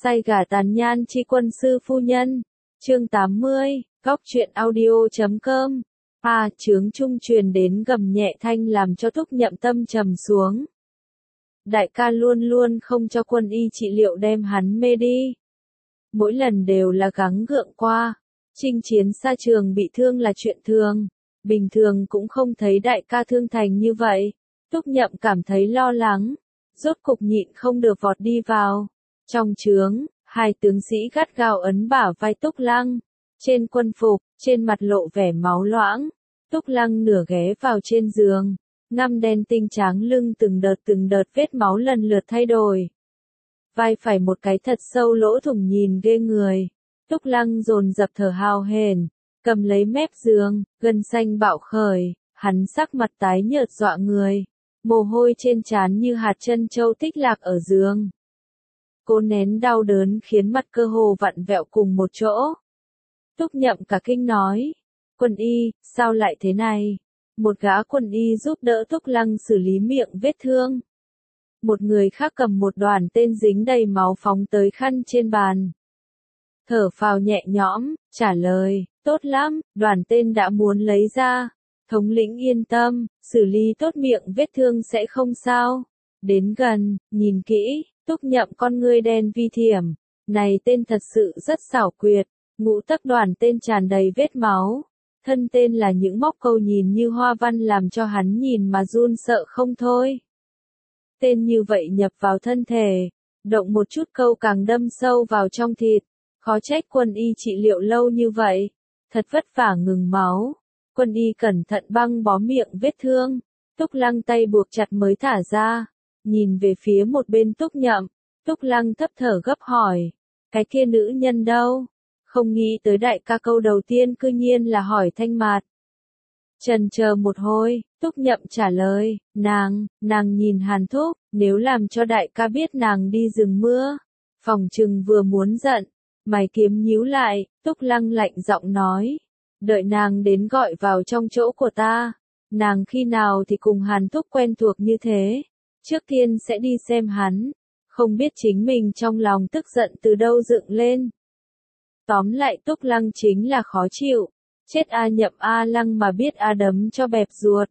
Say gà tàn nhan chi quân sư phu nhân. Chương 80, Góc truyện audio.com. Chướng trung truyền đến gầm nhẹ thanh làm cho Thúc Nhậm tâm trầm xuống. Đại ca luôn luôn không cho Quân Y trị liệu đem hắn mê đi. Mỗi lần đều là gắng gượng qua. Chinh chiến xa trường bị thương là chuyện thường. Bình thường cũng không thấy đại ca thương thành như vậy. Thúc Nhậm cảm thấy lo lắng. Rốt cục nhịn không được vọt đi vào. Trong trướng, hai tướng sĩ gắt gao ấn bả vai Túc Lăng. Trên quân phục, trên mặt lộ vẻ máu loãng. Túc Lăng nửa ghé vào trên giường. Ngăm đen tinh tráng lưng từng đợt vết máu lần lượt thay đổi. Vai phải một cái thật sâu lỗ thủng nhìn ghê người. Túc Lăng dồn dập thở hào hển, cầm lấy mép giường, gân xanh bạo khởi, hắn sắc mặt tái nhợt dọa người. Mồ hôi trên trán như hạt trân châu tích lạc ở giường. Cô nén đau đớn khiến mặt cơ hồ vặn vẹo cùng một chỗ. Túc Nhậm cả kinh nói, Quân Y, sao lại thế này? Một gã Quân Y giúp đỡ Túc Lăng xử lý miệng vết thương. Một người khác cầm một đoàn tên dính đầy máu phóng tới khăn trên bàn. Thở phào nhẹ nhõm, trả lời, tốt lắm, đoàn tên đã muốn lấy ra. Thống lĩnh yên tâm, xử lý tốt miệng vết thương sẽ không sao. Đến gần, nhìn kỹ, Túc Nhậm con ngươi đen vi thiểm. Này tên thật sự rất xảo quyệt, ngũ tấc đoàn tên tràn đầy vết máu. Thân tên là những móc câu nhìn như hoa văn làm cho hắn nhìn mà run sợ không thôi. Tên như vậy nhập vào thân thể, động một chút câu càng đâm sâu vào trong thịt. Khó trách Quân Y trị liệu lâu như vậy. Thật vất vả ngừng máu. Quân Y cẩn thận băng bó miệng vết thương. Túc Lăng tay buộc chặt mới thả ra. Nhìn về phía một bên Túc Nhậm. Túc Lăng thấp thở gấp hỏi. Cái kia nữ nhân đâu? Không nghĩ tới đại ca câu đầu tiên cư nhiên là hỏi Thanh Mạt. Chần chờ một hồi, Túc Nhậm trả lời. Nàng nhìn Hàn Thúc. Nếu làm cho đại ca biết nàng đi rừng mưa. Phòng trừng vừa muốn giận. Mày kiếm nhíu lại, Túc Lăng lạnh giọng nói. Đợi nàng đến gọi vào trong chỗ của ta. Nàng khi nào thì cùng Hàn Thúc quen thuộc như thế. Trước tiên sẽ đi xem hắn. Không biết chính mình trong lòng tức giận từ đâu dựng lên. Tóm lại Túc Lăng chính là khó chịu. Chết A Nhậm A Lăng mà biết A đấm cho bẹp ruột.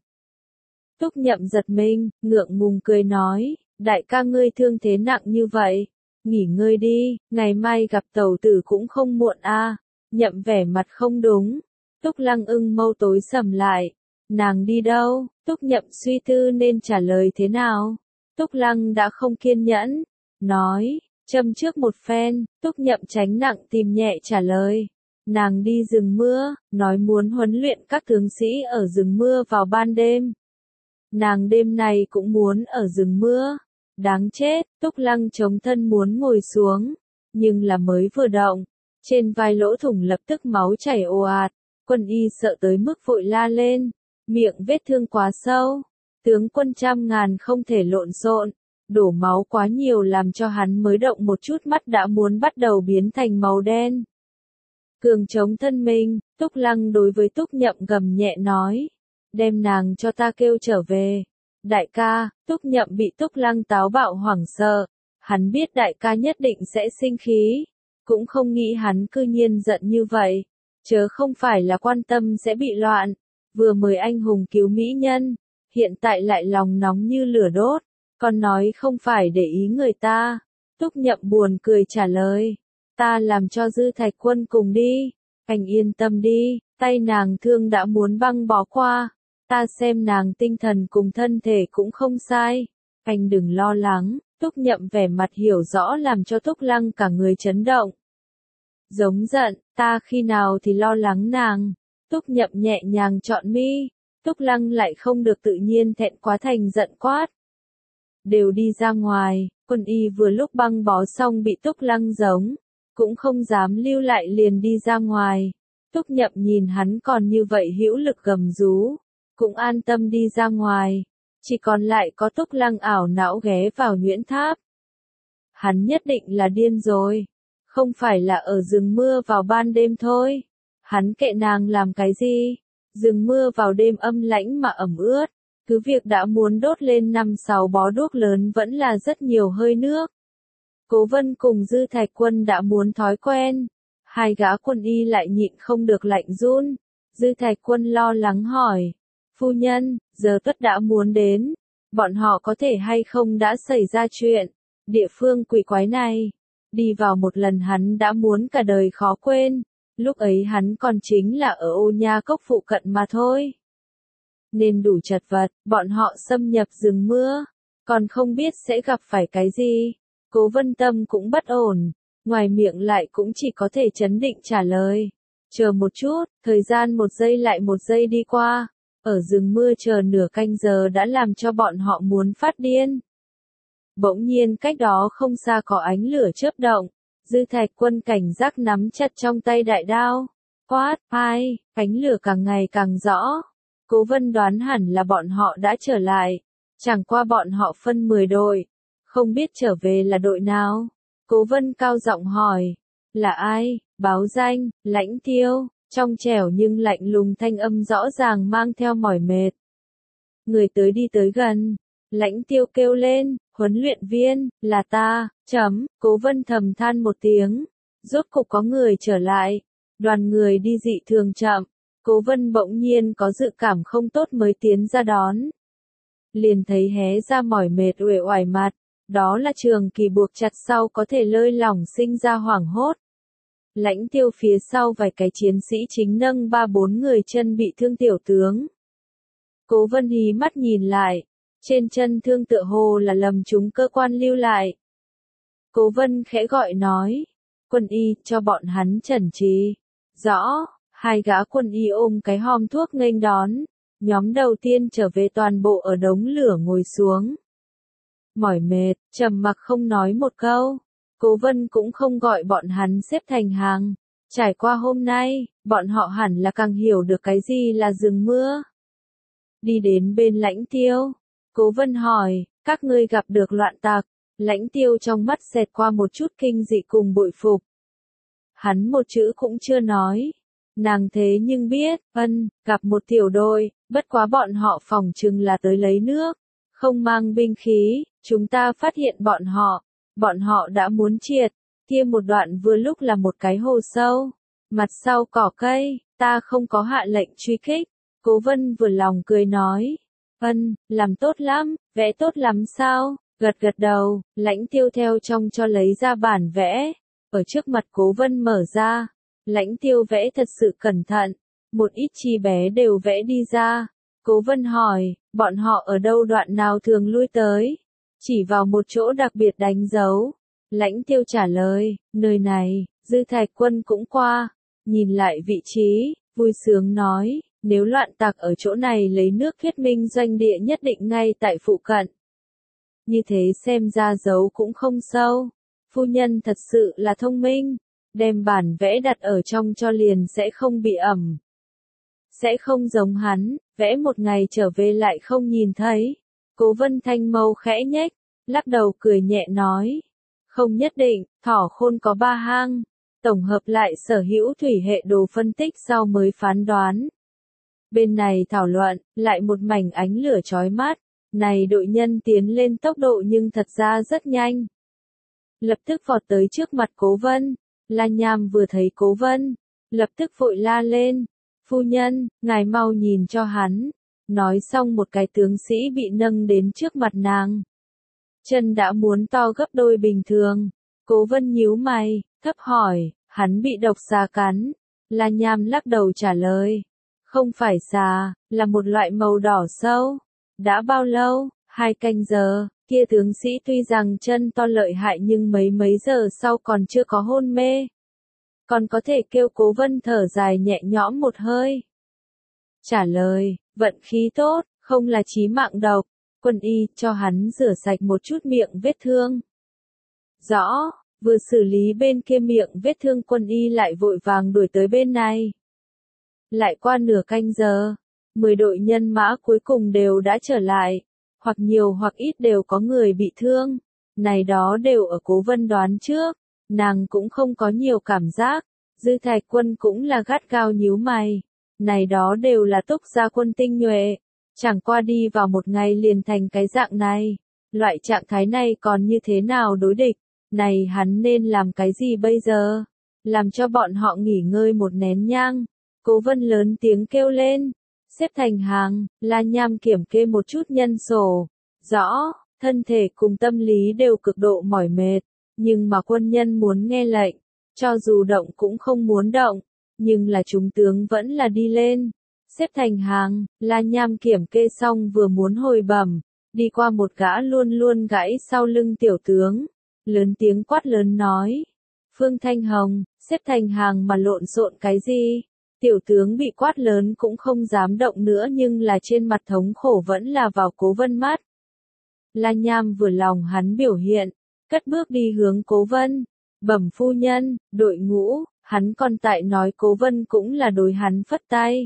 Túc Nhậm giật mình, ngượng ngùng cười nói. Đại ca ngươi thương thế nặng như vậy. Nghỉ ngơi đi, ngày mai gặp tẩu tử cũng không muộn a. Nhậm vẻ mặt không đúng. Túc Lăng mâu tối sầm lại. Nàng đi đâu? Túc Nhậm suy tư nên trả lời thế nào? Túc Lăng đã không kiên nhẫn. Nói, châm trước một phen, Túc Nhậm tránh nặng tìm nhẹ trả lời. Nàng đi rừng mưa, nói muốn huấn luyện các tướng sĩ ở rừng mưa vào ban đêm. Nàng đêm này cũng muốn ở rừng mưa. Đáng chết, Túc Lăng chống thân muốn ngồi xuống, nhưng là mới vừa động, trên vai lỗ thủng lập tức máu chảy ồ ạt. Quân Y sợ tới mức vội la lên, miệng vết thương quá sâu, tướng quân trăm ngàn không thể lộn xộn, đổ máu quá nhiều làm cho hắn mới động một chút mắt đã muốn bắt đầu biến thành màu đen. Cường chống thân mình, Túc Lăng đối với Túc Nhậm gầm nhẹ nói, đem nàng cho ta kêu trở về. Đại ca, Túc Nhậm bị Túc Lăng táo bạo hoảng sợ. Hắn biết đại ca nhất định sẽ sinh khí. Cũng không nghĩ hắn cư nhiên giận như vậy. Chớ không phải là quan tâm sẽ bị loạn. Vừa mới anh hùng cứu mỹ nhân. Hiện tại lại lòng nóng như lửa đốt. Còn nói không phải để ý người ta. Túc Nhậm buồn cười trả lời. Ta làm cho Dư Thạch Quân cùng đi. Anh yên tâm đi, tay nàng thương đã muốn băng bó qua. Ta xem nàng tinh thần cùng thân thể cũng không sai. Anh đừng lo lắng, Túc Nhậm vẻ mặt hiểu rõ làm cho Túc Lăng cả người chấn động. Giống giận, ta khi nào thì lo lắng nàng. Túc Nhậm nhẹ nhàng chọn mi. Túc Lăng lại không được tự nhiên thẹn quá thành giận quát. Đều đi ra ngoài, Quân Y vừa lúc băng bó xong bị Túc Lăng giống. Cũng không dám lưu lại liền đi ra ngoài. Túc Nhậm nhìn hắn còn như vậy hữu lực gầm rú. Cũng an tâm đi ra ngoài. Chỉ còn lại có Túc Lăng ảo não ghé vào Nhuyễn Tháp. Hắn nhất định là điên rồi. Không phải là ở rừng mưa vào ban đêm thôi. Hắn kệ nàng làm cái gì? Rừng mưa vào đêm âm lãnh mà ẩm ướt. Cứ việc đã muốn đốt lên 5-6 bó đuốc lớn vẫn là rất nhiều hơi nước. Cố Vân cùng Dư Thạch Quân đã muốn thói quen. Hai gã quân y lại nhịn không được lạnh run. Dư Thạch Quân lo lắng hỏi. Phu nhân, giờ Tuất đã muốn đến. Bọn họ có thể hay không đã xảy ra chuyện. Địa phương quỷ quái này. Đi vào một lần hắn đã muốn cả đời khó quên. Lúc ấy hắn còn chính là ở Ô Nha Cốc phụ cận mà thôi. Nên đủ chật vật, bọn họ xâm nhập rừng mưa. Còn không biết sẽ gặp phải cái gì. Cố Vân tâm cũng bất ổn. Ngoài miệng lại cũng chỉ có thể trấn định trả lời. Chờ một chút, thời gian một giây lại một giây đi qua. Ở rừng mưa chờ nửa canh giờ đã làm cho bọn họ muốn phát điên. Bỗng nhiên cách đó không xa có ánh lửa chớp động. Dư Thạch Quân cảnh giác nắm chặt trong tay đại đao. Quát, ai, ánh lửa càng ngày càng rõ. Cố Vân đoán hẳn là bọn họ đã trở lại. Chẳng qua bọn họ phân 10 đội. Không biết trở về là đội nào. Cố Vân cao giọng hỏi. Là ai? Báo danh, Lãnh Tiêu. Trong trẻo nhưng lạnh lùng thanh âm rõ ràng mang theo mỏi mệt. Người tới đi tới gần. Lãnh Tiêu kêu lên, huấn luyện viên, là ta, Cố Vân thầm than một tiếng. Rốt cục có người trở lại. Đoàn người đi dị thường chậm. Cố Vân bỗng nhiên có dự cảm không tốt mới tiến ra đón. Liền thấy hé ra mỏi mệt uể oải mặt. Đó là Trường Kỳ buộc chặt sau có thể lơi lỏng sinh ra hoảng hốt. Lãnh Tiêu phía sau vài cái chiến sĩ chính nâng 3-4 người chân bị thương tiểu tướng. Cố Vân hí mắt nhìn lại. Trên chân thương tựa hồ là lầm chúng cơ quan lưu lại. Cố Vân khẽ gọi nói. Quân y, cho bọn hắn chẩn trị. Rõ, hai gã quân y ôm cái hòm thuốc nghênh đón. Nhóm đầu tiên trở về toàn bộ ở đống lửa ngồi xuống. Mỏi mệt, trầm mặc không nói một câu. Cố Vân cũng không gọi bọn hắn xếp thành hàng. Trải qua hôm nay, bọn họ hẳn là càng hiểu được cái gì là rừng mưa. Đi đến bên Lãnh Tiêu. Cố Vân hỏi, các ngươi gặp được loạn tặc. Lãnh Tiêu trong mắt xẹt qua một chút kinh dị cùng bội phục. Hắn một chữ cũng chưa nói. Nàng thế nhưng biết, gặp một tiểu đội, bất quá bọn họ phỏng chừng là tới lấy nước. Không mang binh khí, chúng ta phát hiện bọn họ đã muốn triệt, kia một đoạn vừa lúc là một cái hồ sâu, mặt sau cỏ cây, ta không có hạ lệnh truy kích. Cố Vân vừa lòng cười nói, làm tốt lắm, vẽ tốt lắm sao, gật đầu. Lãnh Tiêu theo trong cho lấy ra bản vẽ, ở trước mặt Cố Vân mở ra. Lãnh Tiêu vẽ thật sự cẩn thận, một ít chi bé đều vẽ đi ra. Cố Vân hỏi, bọn họ ở đâu đoạn nào thường lui tới? Chỉ vào một chỗ đặc biệt đánh dấu. Lãnh Tiêu trả lời, nơi này, Dư Thạch Quân cũng qua. Nhìn lại vị trí, vui sướng nói, nếu loạn tặc ở chỗ này lấy nước thuyết minh doanh địa nhất định ngay tại phụ cận. Như thế xem ra dấu cũng không sâu. Phu nhân thật sự là thông minh. Đem bản vẽ đặt ở trong cho liền sẽ không bị ẩm. Sẽ không giống hắn, vẽ một ngày trở về lại không nhìn thấy. Cố Vân thanh mâu khẽ nhếch, lắc đầu cười nhẹ nói. Không nhất định, thỏ khôn có 3 hang. Tổng hợp lại sở hữu thủy hệ đồ phân tích sau mới phán đoán. Bên này thảo luận, lại một mảnh ánh lửa chói mắt. Này đội nhân tiến lên tốc độ nhưng thật ra rất nhanh. Lập tức vọt tới trước mặt Cố Vân. La Nham vừa thấy Cố Vân, lập tức vội la lên. Phu nhân, ngài mau nhìn cho hắn. Nói xong một cái tướng sĩ bị nâng đến trước mặt nàng. Chân đã muốn to gấp đôi bình thường. Cố Vân nhíu mày, thấp hỏi, hắn bị độc xà cắn. La Nham lắc đầu trả lời. Không phải xà, là một loại màu đỏ sâu. Đã bao lâu? 2 canh giờ. Kia tướng sĩ tuy rằng chân to lợi hại nhưng mấy giờ sau còn chưa có hôn mê. Còn có thể kêu Cố Vân thở dài nhẹ nhõm một hơi. Trả lời, vận khí tốt, không là chí mạng độc. Quân y, cho hắn rửa sạch một chút miệng vết thương. Rõ, vừa xử lý bên kia miệng vết thương quân y lại vội vàng đuổi tới bên này. Lại qua nửa canh giờ, 10 đội nhân mã cuối cùng đều đã trở lại. Hoặc nhiều hoặc ít đều có người bị thương. Này đó đều ở Cố Vân đoán trước. Nàng cũng không có nhiều cảm giác. Dư Thạch Quân cũng là gắt gao nhíu mày. Này đó đều là Túc gia quân tinh nhuệ. Chẳng qua đi vào một ngày liền thành cái dạng này. Loại trạng thái này còn như thế nào đối địch. Này hắn nên làm cái gì bây giờ? Làm cho bọn họ nghỉ ngơi một nén nhang. Cố Vân lớn tiếng kêu lên. Xếp thành hàng, La Nham kiểm kê một chút nhân sổ. Rõ, thân thể cùng tâm lý đều cực độ mỏi mệt. Nhưng mà quân nhân muốn nghe lệnh. Cho dù động cũng không muốn động. Nhưng là chúng tướng vẫn là đi lên. Xếp thành hàng, La Nham kiểm kê xong vừa muốn hồi bẩm. Đi qua một gã luôn luôn gãy sau lưng tiểu tướng. Lớn tiếng quát lớn nói. Phương Thanh Hồng, xếp thành hàng mà lộn xộn cái gì? Tiểu tướng bị quát lớn cũng không dám động nữa nhưng là trên mặt thống khổ vẫn là vào Cố Vân mắt. La Nham vừa lòng hắn biểu hiện, cất bước đi hướng Cố Vân. Bẩm phu nhân, đội ngũ, hắn còn tại nói Cố Vân cũng là đối hắn phất tay.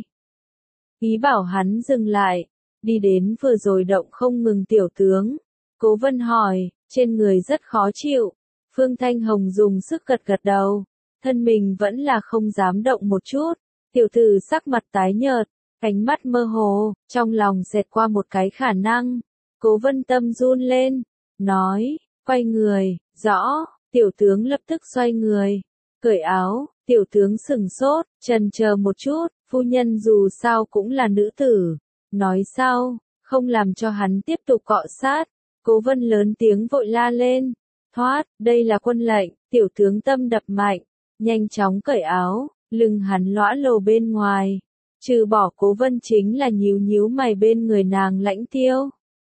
Ý bảo hắn dừng lại, đi đến vừa rồi động không ngừng tiểu tướng. Cố Vân hỏi, trên người rất khó chịu. Phương Thanh Hồng dùng sức gật gật đầu, thân mình vẫn là không dám động một chút. Tiểu tử sắc mặt tái nhợt, ánh mắt mơ hồ, trong lòng xẹt qua một cái khả năng. Cố Vân tâm run lên, nói, quay người, rõ, tiểu tướng lập tức xoay người, cởi áo, tiểu tướng sừng sốt, chần chờ một chút, phu nhân dù sao cũng là nữ tử, nói sau, không làm cho hắn tiếp tục cọ sát. Cố Vân lớn tiếng vội la lên, thoát, đây là quân lệnh, tiểu tướng tâm đập mạnh, nhanh chóng cởi áo, lưng hắn lõa lồ bên ngoài, trừ bỏ Cố Vân chính là nhíu nhíu mày bên người nàng Lãnh Tiêu.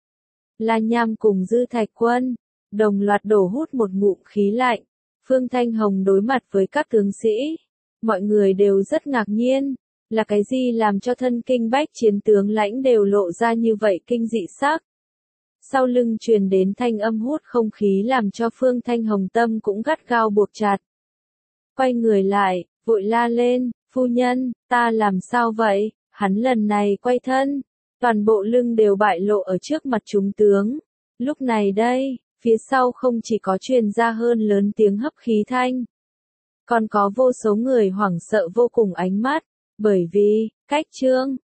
La Nham cùng Dư Thạch Quân, đồng loạt đổ hút một ngụm khí lạnh. Phương Thanh Hồng đối mặt với các tướng sĩ, mọi người đều rất ngạc nhiên, là cái gì làm cho thân kinh bách chiến tướng lãnh đều lộ ra như vậy kinh dị sắc. Sau lưng truyền đến thanh âm hút không khí làm cho Phương Thanh Hồng tâm cũng gắt gao buộc chặt. Quay người lại, vội la lên, phu nhân, ta làm sao vậy? Hắn lần này quay thân, toàn bộ lưng đều bại lộ ở trước mặt chúng tướng. Lúc này đây, phía sau không chỉ có truyền ra hơn lớn tiếng hấp khí thanh, còn có vô số người hoảng sợ vô cùng ánh mắt, bởi vì, cách Trương